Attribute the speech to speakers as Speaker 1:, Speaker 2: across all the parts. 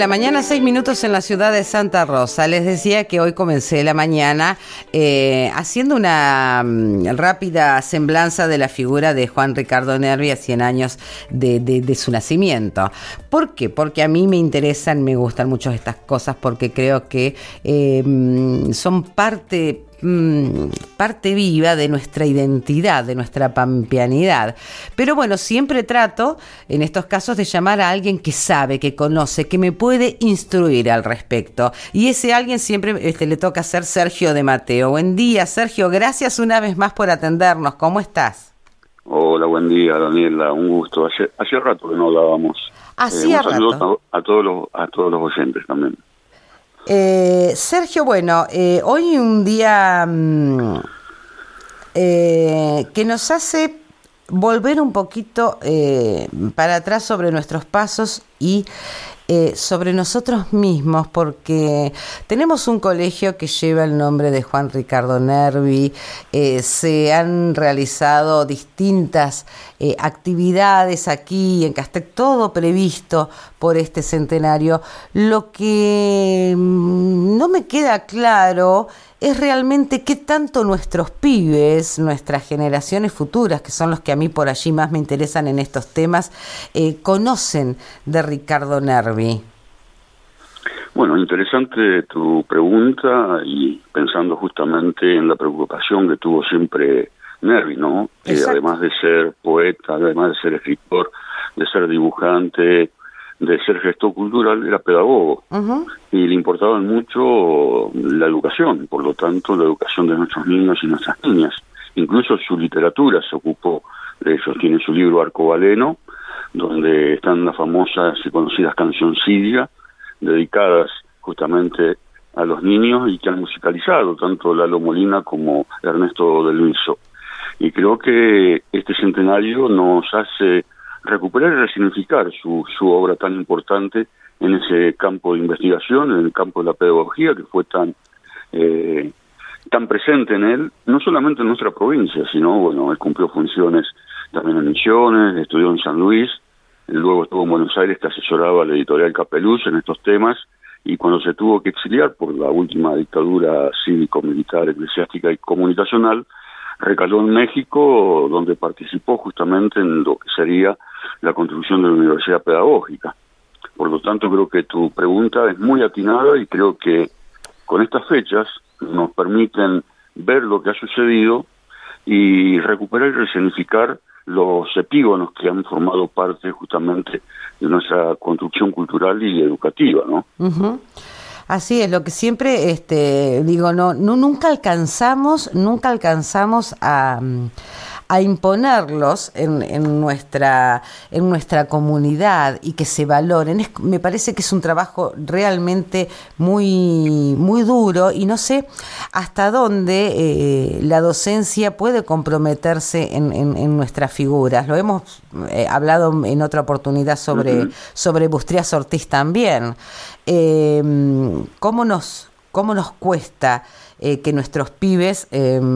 Speaker 1: la mañana, 6 minutos en la ciudad de Santa Rosa. Les decía que hoy comencé la mañana haciendo una rápida semblanza de la figura de Juan Ricardo Nervi a 100 años de su nacimiento. ¿Por qué? Porque a mí me interesan, me gustan mucho estas cosas, porque creo que son parte viva de nuestra identidad, de nuestra pampeanidad. Pero bueno, siempre trato, en estos casos, de llamar a alguien que sabe, que conoce, que me puede instruir al respecto. Y ese alguien siempre le toca ser Sergio de Mateo. Buen día, Sergio. Gracias una vez más por atendernos. ¿Cómo estás?
Speaker 2: Hola, buen día, Daniela. Un gusto. Hace rato que no hablábamos.
Speaker 1: Hacía rato.
Speaker 2: A todos los oyentes también.
Speaker 1: Sergio, bueno, hoy un día que nos hace volver un poquito para atrás sobre nuestros pasos y sobre nosotros mismos, porque tenemos un colegio que lleva el nombre de Juan Ricardo Nervi. Se han realizado distintas actividades aquí en Castec, todo previsto por este centenario. Lo que no me queda claro es realmente qué tanto nuestros pibes, nuestras generaciones futuras, que son los que a mí por allí más me interesan en estos temas, conocen de Ricardo Nervi.
Speaker 2: Bueno, interesante tu pregunta, y pensando justamente en la preocupación que tuvo siempre Nervi, ¿no? Además de ser poeta, además de ser escritor, de ser dibujante, de ser gestor cultural, era pedagogo. Uh-huh. Y le importaba mucho la educación, por lo tanto la educación de nuestros niños y nuestras niñas. Incluso su literatura se ocupó de ellos. Tiene su libro Arcobaleno, donde están las famosas y conocidas cancioncillas dedicadas justamente a los niños, y que han musicalizado tanto Lalo Molina como Ernesto de Luiso. Y creo que este centenario nos hace recuperar y resignificar su obra tan importante en ese campo de investigación, en el campo de la pedagogía, que fue tan presente en él, no solamente en nuestra provincia, sino, bueno, él cumplió funciones también en Misiones, estudió en San Luis, luego estuvo en Buenos Aires, que asesoraba a la editorial Capeluz en estos temas, y cuando se tuvo que exiliar por la última dictadura cívico-militar, eclesiástica y comunicacional, recaló en México, donde participó justamente en lo que sería la construcción de la Universidad Pedagógica. Por lo tanto, creo que tu pregunta es muy atinada, y creo que con estas fechas nos permiten ver lo que ha sucedido y recuperar y resignificar los epígonos que han formado parte justamente de nuestra construcción cultural y educativa, ¿no? Uh-huh.
Speaker 1: Así es, lo que siempre digo, nunca alcanzamos a imponerlos en nuestra comunidad, y que se valoren. Me parece que es un trabajo realmente muy, muy duro, y no sé hasta dónde la docencia puede comprometerse en nuestras figuras. Lo hemos hablado en otra oportunidad sobre Bustrias Ortiz también. ¿Cómo nos cuesta que nuestros pibes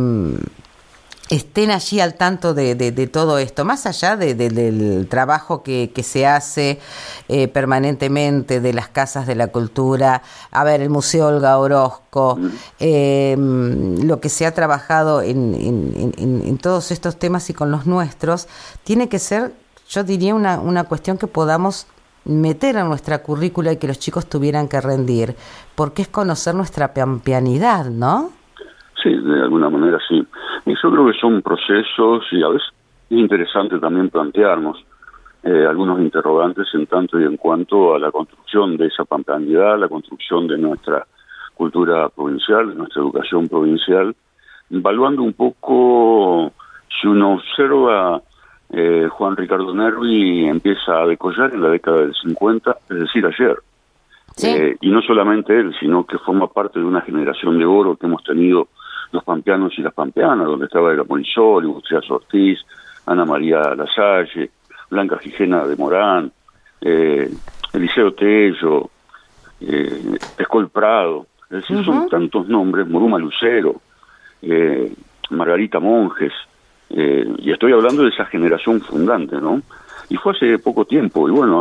Speaker 1: estén allí al tanto de todo esto, más allá del trabajo que se hace permanentemente, de las casas de la cultura, a ver, el Museo Olga Orozco, lo que se ha trabajado en todos estos temas y con los nuestros? Tiene que ser, yo diría, una cuestión que podamos meter a nuestra currícula y que los chicos tuvieran que rendir, porque es conocer nuestra pampeanidad, ¿no?
Speaker 2: Sí, de alguna manera sí. Y yo creo que son procesos, y a veces es interesante también plantearnos algunos interrogantes en tanto y en cuanto a la construcción de esa pampeanidad, la construcción de nuestra cultura provincial, de nuestra educación provincial, evaluando un poco, si uno observa, Juan Ricardo Nervi empieza a decollar en la década del 50, es decir, ayer. ¿Sí? Y no solamente él, sino que forma parte de una generación de oro que hemos tenido los pampeanos y las pampeanas, donde estaba Ela Morisol, Bustrias Ortiz, Ana María Lasalle, Blanca Gigena de Morán, Eliseo Tello, Escol Prado. Es decir, son tantos nombres, Moruma Lucero, Margarita Monjes, y estoy hablando de esa generación fundante, ¿no? Y fue hace poco tiempo, y bueno,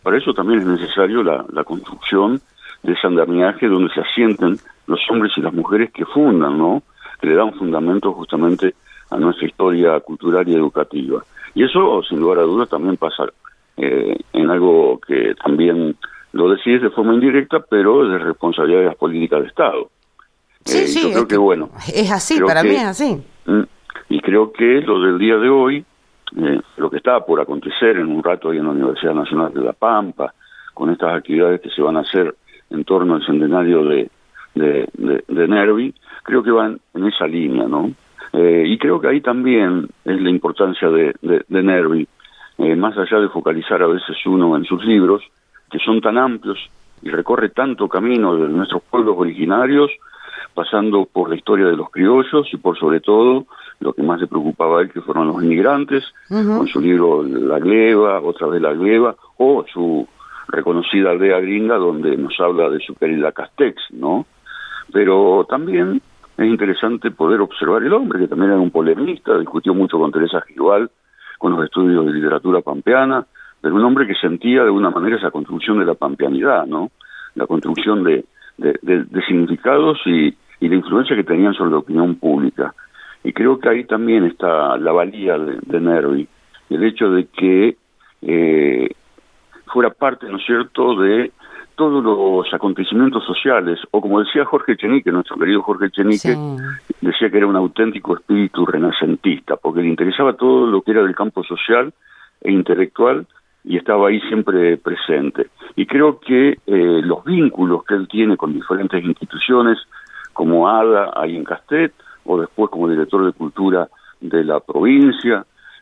Speaker 2: para eso también es necesario la construcción de ese andamiaje donde se asienten los hombres y las mujeres que fundan, ¿no? Que le dan fundamento justamente a nuestra historia cultural y educativa. Y eso, sin lugar a dudas, también pasa en algo que también lo decides de forma indirecta, pero es de responsabilidad de las políticas de Estado.
Speaker 1: Sí,
Speaker 2: yo creo que bueno.
Speaker 1: Es así, para mí es así.
Speaker 2: Y creo que lo del día de hoy, lo que está por acontecer en un rato ahí en la Universidad Nacional de La Pampa, con estas actividades que se van a hacer en torno al centenario de Nervi, creo que van en esa línea, ¿no? Y creo que ahí también es la importancia de Nervi, más allá de focalizar a veces uno en sus libros, que son tan amplios y recorre tanto camino de nuestros pueblos originarios, pasando por la historia de los criollos y por sobre todo lo que más le preocupaba a él, que fueron los inmigrantes, con su libro La Gleba, otra vez La Gleba, o su reconocida aldea gringa, donde nos habla de su querida Castex, ¿no? Pero también es interesante poder observar el hombre, que también era un polemista, discutió mucho con Teresa Gilbal, con los estudios de literatura pampeana, pero un hombre que sentía de alguna manera esa construcción de la pampeanidad, ¿no? La construcción de significados y la influencia que tenían sobre la opinión pública. Y creo que ahí también está la valía de Nervi, el hecho de que fuera parte, ¿no es cierto?, de todos los acontecimientos sociales, o como decía Jorge Echenique, nuestro querido Jorge Echenique, decía que era un auténtico espíritu renacentista, porque le interesaba todo lo que era del campo social e intelectual, y estaba ahí siempre presente. Y creo que los vínculos que él tiene con diferentes instituciones, como ADA, ahí en Castet, o después como director de cultura de la provincia,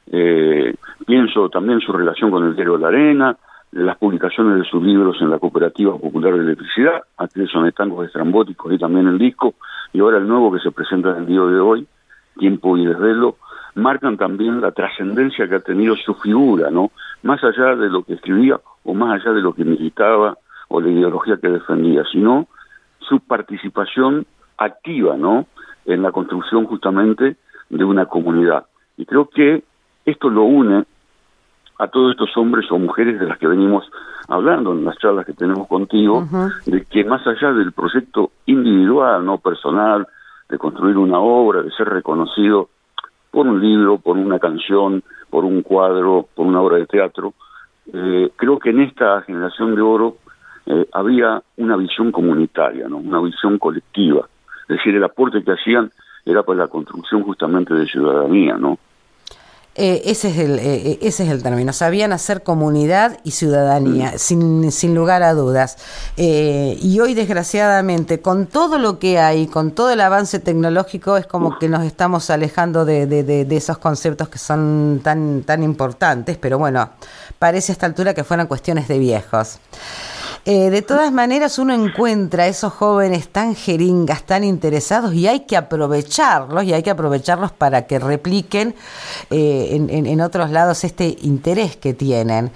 Speaker 2: pienso también su relación con el Diario de la Arena, las publicaciones de sus libros en la Cooperativa Popular de Electricidad, aquellos son estancos estrambóticos y también el disco, y ahora el nuevo que se presenta en el día de hoy, Tiempo y Desvelo, marcan también la trascendencia que ha tenido su figura, ¿no? Más allá de lo que escribía o más allá de lo que militaba o la ideología que defendía, sino su participación activa, ¿no?, en la construcción justamente de una comunidad. Y creo que esto lo une a todos estos hombres o mujeres de las que venimos hablando en las charlas que tenemos contigo, de que más allá del proyecto individual, no personal, de construir una obra, de ser reconocido por un libro, por una canción, por un cuadro, por una obra de teatro, creo que en esta generación de oro había una visión comunitaria, ¿no?, una visión colectiva. Es decir, el aporte que hacían era para la construcción justamente de ciudadanía, ¿no?
Speaker 1: Ese es el término. Sabían hacer comunidad y ciudadanía, sin lugar a dudas. Y hoy, desgraciadamente, con todo lo que hay, con todo el avance tecnológico, es como que nos estamos alejando de esos conceptos que son tan importantes, pero bueno, parece a esta altura que fueran cuestiones de viejos. De todas maneras, uno encuentra a esos jóvenes tan jeringas, tan interesados, y hay que aprovecharlos para que repliquen en otros lados este interés que tienen.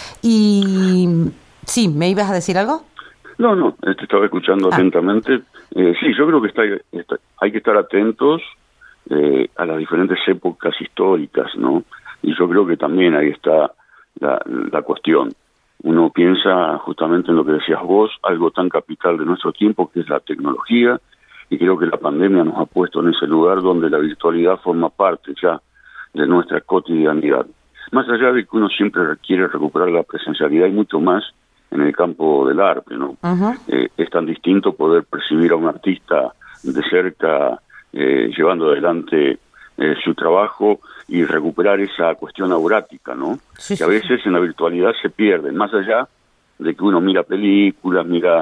Speaker 1: Y sí, ¿me ibas a decir algo?
Speaker 2: No, te estaba escuchando atentamente. Sí, yo creo que hay que estar atentos a las diferentes épocas históricas, ¿no? Y yo creo que también ahí está la cuestión. Uno piensa justamente en lo que decías vos, algo tan capital de nuestro tiempo, que es la tecnología, y creo que la pandemia nos ha puesto en ese lugar donde la virtualidad forma parte ya de nuestra cotidianidad. Más allá de que uno siempre quiere recuperar la presencialidad, y mucho más en el campo del arte, ¿no? Es tan distinto poder percibir a un artista de cerca llevando adelante su trabajo y recuperar esa cuestión aurática, ¿no? Sí, que a veces en la virtualidad se pierde, más allá de que uno mira películas, mira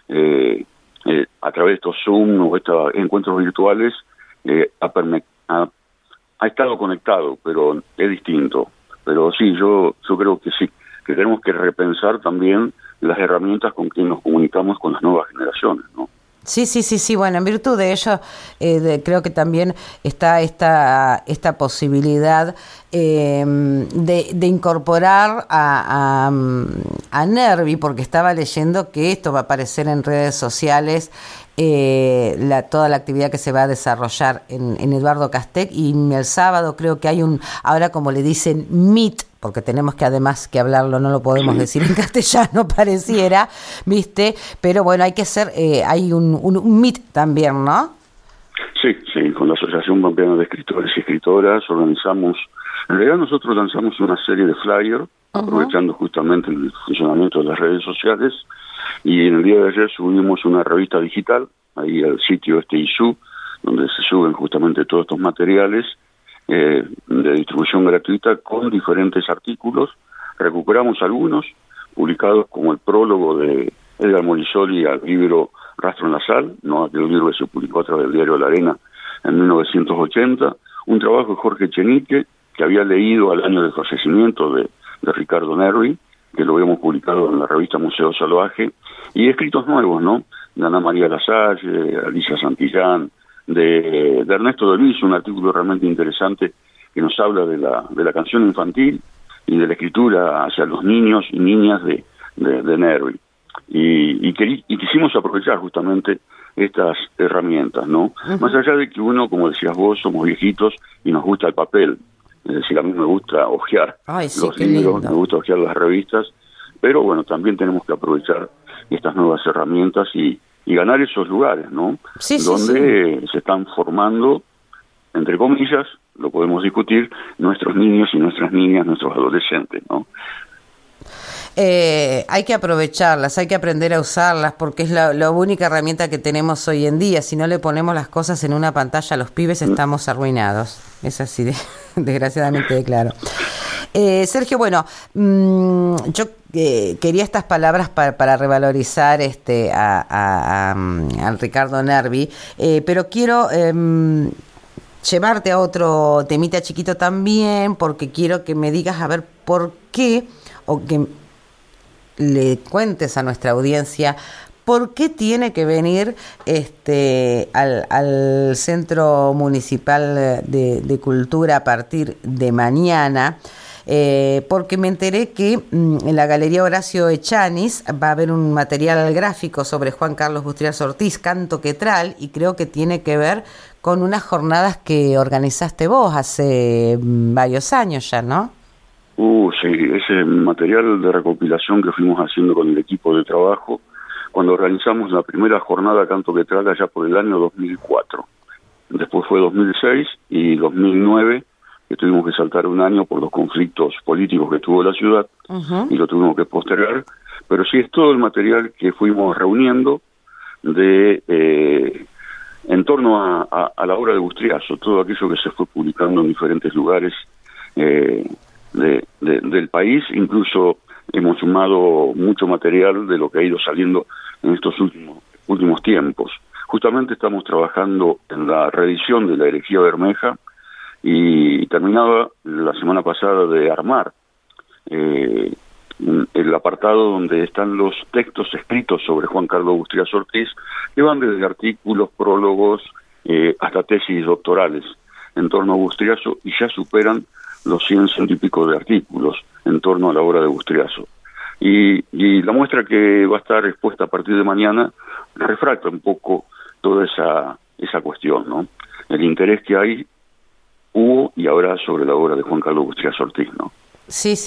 Speaker 2: a través de estos Zoom o estos encuentros virtuales, ha estado conectado, pero es distinto. Pero sí, yo creo que sí, que tenemos que repensar también las herramientas con que nos comunicamos con las nuevas generaciones, ¿no?
Speaker 1: Sí. Bueno, en virtud de ello, creo que también está esta posibilidad de incorporar a Nervi, porque estaba leyendo que esto va a aparecer en redes sociales toda la actividad que se va a desarrollar en Eduardo Castec, y el sábado creo que hay ahora como le dicen, meet, porque tenemos que además que hablarlo, no lo podemos decir en castellano, pareciera, ¿viste? Pero bueno, hay que hacer, hay un meet también, ¿no?
Speaker 2: Sí, con la Asociación Pampeana de Escritores y Escritoras organizamos, en realidad nosotros lanzamos una serie de flyers, aprovechando justamente el funcionamiento de las redes sociales, y en el día de ayer subimos una revista digital, ahí al sitio ISU, donde se suben justamente todos estos materiales, de distribución gratuita con diferentes artículos. Recuperamos algunos publicados, como el prólogo de Edgar Morisoli al libro Rastro en la Sal, no aquel libro que se publicó a través del diario La Arena en 1980, un trabajo de Jorge Echenique, que había leído al año del fallecimiento de Ricardo Nervi, que lo habíamos publicado en la revista Museo Salvaje, y escritos nuevos, ¿no? De Ana María Lasalle, Alicia Santillán, de Ernesto de Luis, un artículo realmente interesante que nos habla de la canción infantil y de la escritura hacia los niños y niñas de Nervi. Y quisimos aprovechar justamente estas herramientas, ¿no? Más allá de que uno, como decías vos, somos viejitos y nos gusta el papel. Es decir, a mí me gusta hojear los libros, me gusta hojear las revistas, pero bueno, también tenemos que aprovechar estas nuevas herramientas y ganar esos lugares, ¿no? Donde se están formando, entre comillas, lo podemos discutir, nuestros niños y nuestras niñas, nuestros adolescentes, ¿no?
Speaker 1: Hay que aprovecharlas, hay que aprender a usarlas, porque es la única herramienta que tenemos hoy en día. Si no le ponemos las cosas en una pantalla a los pibes, estamos arruinados. Es así, desgraciadamente de claro. Sergio, bueno, yo quería estas palabras para revalorizar a Ricardo Nervi, pero quiero llevarte a otro temita chiquito también, porque quiero que me digas a ver por qué, o que le cuentes a nuestra audiencia por qué tiene que venir al Centro Municipal de Cultura a partir de mañana, porque me enteré que en la Galería Horacio Echanis va a haber un material gráfico sobre Juan Carlos Bustrias Ortiz, Canto Quetral, y creo que tiene que ver con unas jornadas que organizaste vos hace varios años ya, ¿no?
Speaker 2: Sí, ese material de recopilación que fuimos haciendo con el equipo de trabajo cuando organizamos la primera jornada Canto Quetral allá por el año 2004. Después fue 2006 y 2009, que tuvimos que saltar un año por los conflictos políticos que tuvo la ciudad, y lo tuvimos que postergar, pero sí es todo el material que fuimos reuniendo en torno a la obra de Bustriaso, todo aquello que se fue publicando en diferentes lugares del país. Incluso hemos sumado mucho material de lo que ha ido saliendo en estos últimos tiempos. Justamente estamos trabajando en la reedición de la Elegía Bermeja y terminaba la semana pasada de armar el apartado donde están los textos escritos sobre Juan Carlos Bustrias Ortiz, que van desde artículos, prólogos, hasta tesis doctorales en torno a Bustriaso, y ya superan los 100 y pico de artículos en torno a la obra de Bustriaso. Y la muestra que va a estar expuesta a partir de mañana refracta un poco toda esa cuestión, ¿no? El interés que hubo y ahora sobre la obra de Juan Carlos Bustrias Ortiz, ¿no?
Speaker 1: Sí.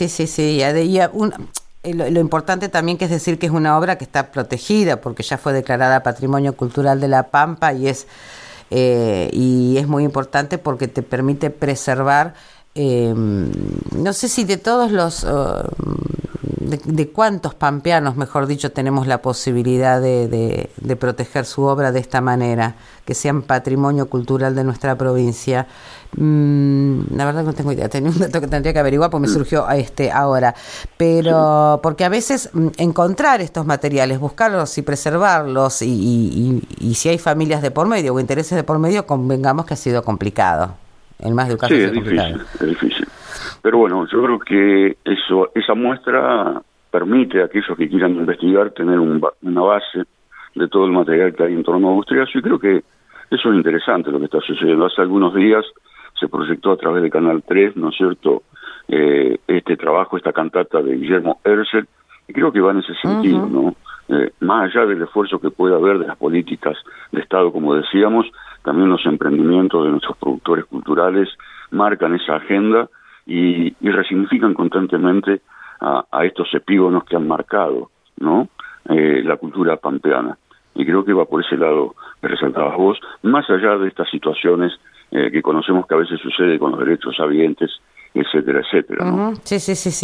Speaker 1: Lo importante también que es decir que es una obra que está protegida porque ya fue declarada Patrimonio Cultural de La Pampa y es muy importante porque te permite preservar, no sé si de todos los, de cuántos pampeanos, mejor dicho, tenemos la posibilidad de proteger su obra de esta manera, que sean patrimonio cultural de nuestra provincia. La verdad que no tengo idea, tenía un dato que tendría que averiguar porque me surgió ahora, pero porque a veces encontrar estos materiales, buscarlos y preservarlos y si hay familias de por medio o intereses de por medio, convengamos que ha sido complicado. En más de un caso
Speaker 2: sí, es difícil. Pero bueno, yo creo que esa muestra permite a aquellos que quieran investigar tener una base de todo el material que hay en torno a Bustriaso, y creo que eso es interesante lo que está sucediendo. Hace algunos días se proyectó a través de Canal 3, ¿no es cierto?, este trabajo, esta cantata de Guillermo Herzl, y creo que va en ese sentido, ¿no? más allá del esfuerzo que pueda haber de las políticas de Estado, como decíamos, también los emprendimientos de nuestros productores culturales marcan esa agenda y resignifican constantemente a estos epígonos que han marcado, ¿no? La cultura pampeana. Y creo que va por ese lado que resaltabas vos, más allá de estas situaciones que conocemos que a veces sucede con los derechos habientes, etcétera, etcétera, ¿no?
Speaker 1: Sí.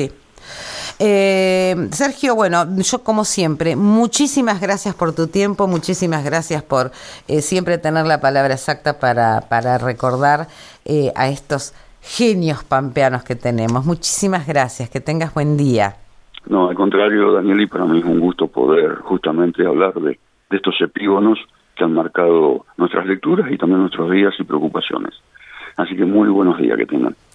Speaker 1: Sergio, bueno, yo como siempre, muchísimas gracias por tu tiempo, muchísimas gracias por siempre tener la palabra exacta para recordar a estos genios pampeanos que tenemos. Muchísimas gracias, que tengas buen día.
Speaker 2: No, al contrario, Daniel, y para mí es un gusto poder justamente hablar de estos epígonos que han marcado nuestras lecturas y también nuestros días y preocupaciones. Así que muy buenos días que tengan.